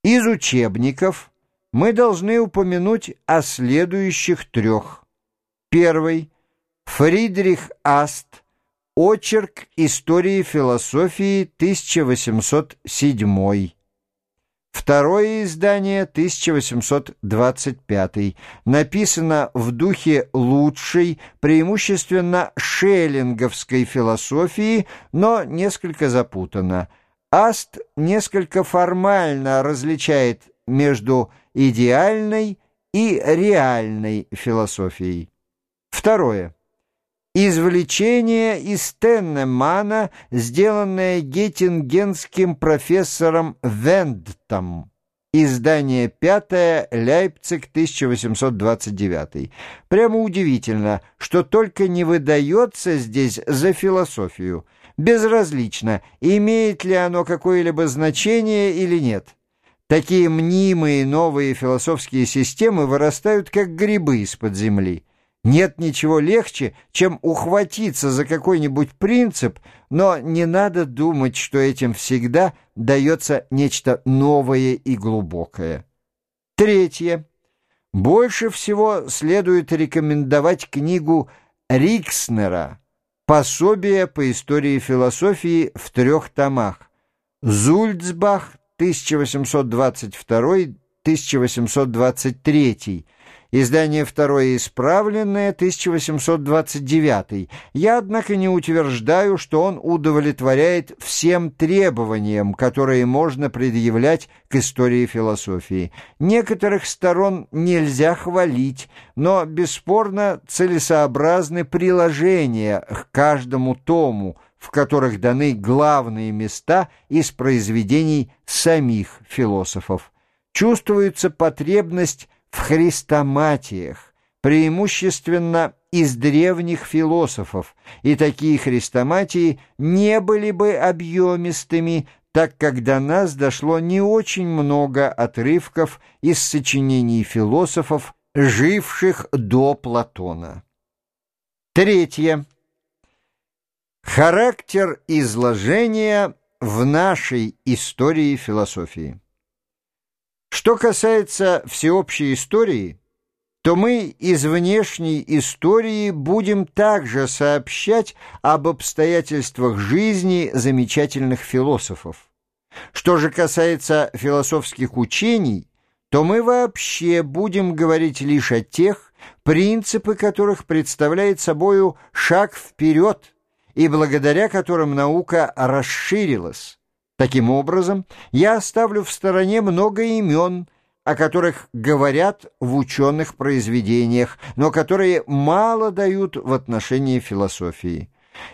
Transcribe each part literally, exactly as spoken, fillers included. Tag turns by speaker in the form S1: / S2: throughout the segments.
S1: Из учебников мы должны упомянуть о следующих трех. Первый. Фридрих Аст. Очерк истории философии, тысяча восемьсот седьмой. Второе издание, тысяча восемьсот двадцать пятый. Написано в духе лучшей, преимущественно шеллинговской философии, но несколько запутано. Аст несколько формально различает между идеальной и реальной философией. Второе. Извлечение из Теннемана, сделанное геттингенским профессором Вендтом. Издание пятое, Лейпциг, тысяча восемьсот двадцать девятый. Прямо удивительно, что только не выдается здесь за философию. Безразлично, имеет ли оно какое-либо значение или нет. Такие мнимые новые философские системы вырастают как грибы из-под земли. Нет ничего легче, чем ухватиться за какой-нибудь принцип, но не надо думать, что этим всегда дается нечто новое и глубокое. Третье. Больше всего следует рекомендовать книгу Рикснера «Пособие по истории философии» в трех томах. Зульцбах, тысяча восемьсот двадцать второй — тысяча восемьсот двадцать третий. Издание второе исправленное, тысяча восемьсот двадцать девятый. Я, однако, не утверждаю, что он удовлетворяет всем требованиям, которые можно предъявлять к истории философии. Некоторых сторон нельзя хвалить, но, бесспорно, целесообразны приложения к каждому тому, в которых даны главные места из произведений самих философов. Чувствуется потребность в хрестоматиях, преимущественно из древних философов, и такие хрестоматии не были бы объемистыми, так как до нас дошло не очень много отрывков из сочинений философов, живших до Платона. Третье. Характер изложения в нашей истории философии. Что касается всеобщей истории, то мы из внешней истории будем также сообщать об обстоятельствах жизни замечательных философов. Что же касается философских учений, то мы вообще будем говорить лишь о тех, принципы которых представляют собою шаг вперед и благодаря которым наука расширилась. Таким образом, я оставлю в стороне много имен, о которых говорят в ученых произведениях, но которые мало дают в отношении философии.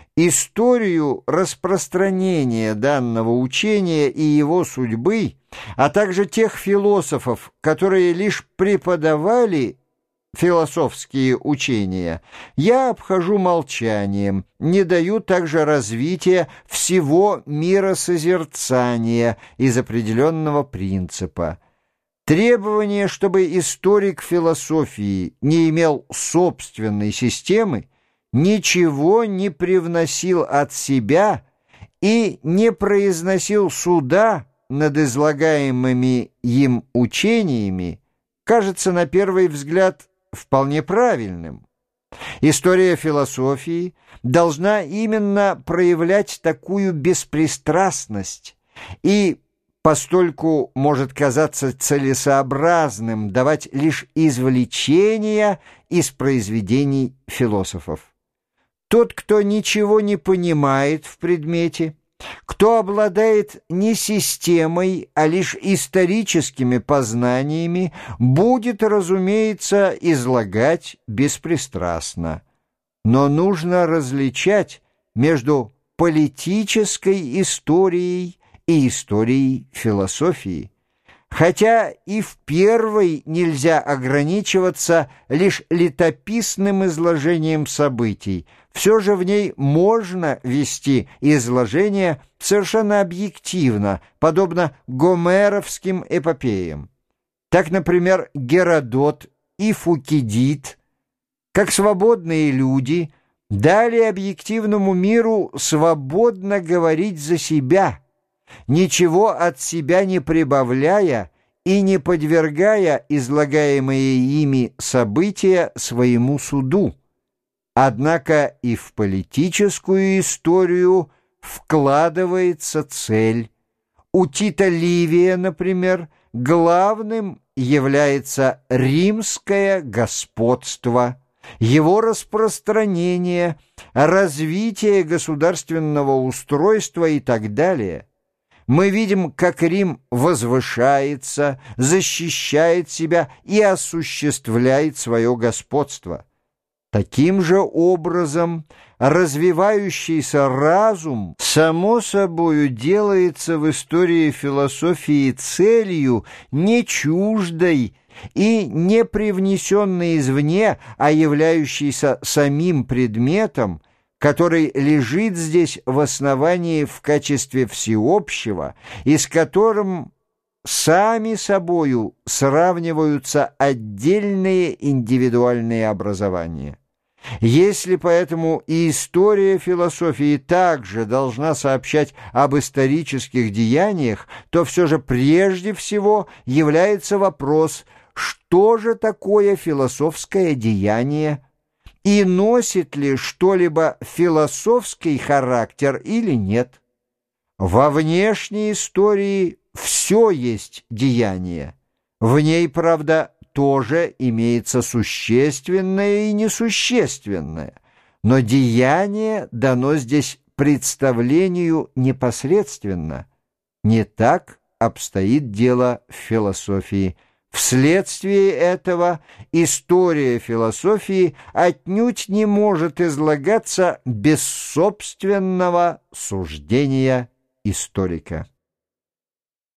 S1: Историю распространения данного учения и его судьбы, а также тех философов, которые лишь преподавали философские учения, я обхожу молчанием, не даю также развития всего миросозерцания из определенного принципа. Требование, чтобы историк философии не имел собственной системы, ничего не привносил от себя и не произносил суда над излагаемыми им учениями, кажется на первый взгляд вполне правильным. История философии должна именно проявлять такую беспристрастность и постольку может казаться целесообразным давать лишь извлечения из произведений философов. Тот, кто ничего не понимает в предмете, кто обладает не системой, а лишь историческими познаниями, будет, разумеется, излагать беспристрастно. Но нужно различать между политической историей и историей философии. Хотя и в первой нельзя ограничиваться лишь летописным изложением событий, все же в ней можно вести изложение совершенно объективно, подобно гомеровским эпопеям. Так, например, Геродот и Фукидид, как свободные люди, дали объективному миру свободно говорить за себя, ничего от себя не прибавляя и не подвергая излагаемые ими события своему суду. Однако и в политическую историю вкладывается цель. У Тита Ливия, например, главным является римское господство, его распространение, развитие государственного устройства и так далее. Мы видим, как Рим возвышается, защищает себя и осуществляет свое господство. Таким же образом развивающийся разум само собою делается в истории философии целью не чуждой и не привнесенной извне, а являющейся самим предметом, который лежит здесь в основании в качестве всеобщего, и с которым сами собою сравниваются отдельные индивидуальные образования. Если поэтому и история философии также должна сообщать об исторических деяниях, то все же прежде всего является вопрос, что же такое философское деяние, и носит ли что-либо философский характер или нет. Во внешней истории все есть деяние, в ней, правда, тоже имеется существенное и несущественное, но деяние дано здесь представлению непосредственно. Не так обстоит дело в философии. Вследствие этого история философии отнюдь не может излагаться без собственного суждения историка.